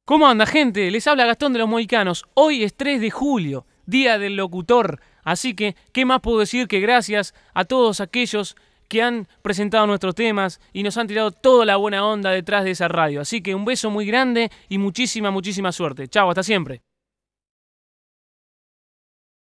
¿Cómo anda, gente? Les habla Gastón de los Mohicanos. Hoy es 3 de julio, Día del Locutor. Así que, ¿qué más puedo decir que gracias a todos aquellos que han presentado nuestros temas y nos han tirado toda la buena onda detrás de esa radio? Así que un beso muy grande y muchísima, muchísima suerte. Chau, hasta siempre.